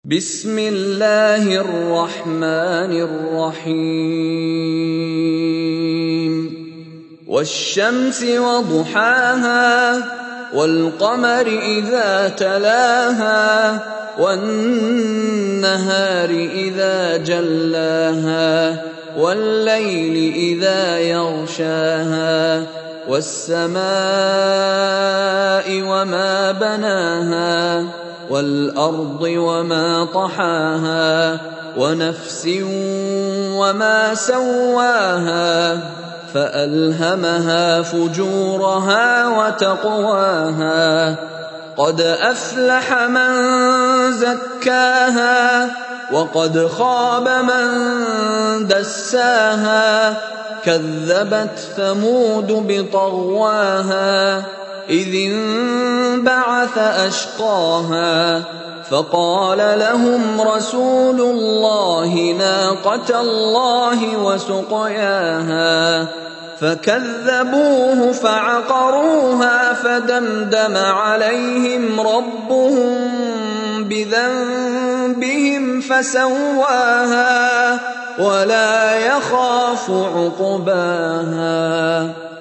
بسم الله الرحمن الرحيم والشمس وضحاها والقمر إذا تلاها والنهار إذا جلاها والليل إذا يغشاها والسماء وما بناها والأرض وما طحاها ونفس وما سواها فألهمها فجورها وتقواها قد أفلح من زكاها وقد خاب من دساها كذبت ثمود بطغواها إذ انبعث أشقاها فقال لهم رسول الله ناقة الله وسقياها فكذبوه فعقروها فدمدم عليهم ربهم بذنبهم فسواها ولا يخاف عقباها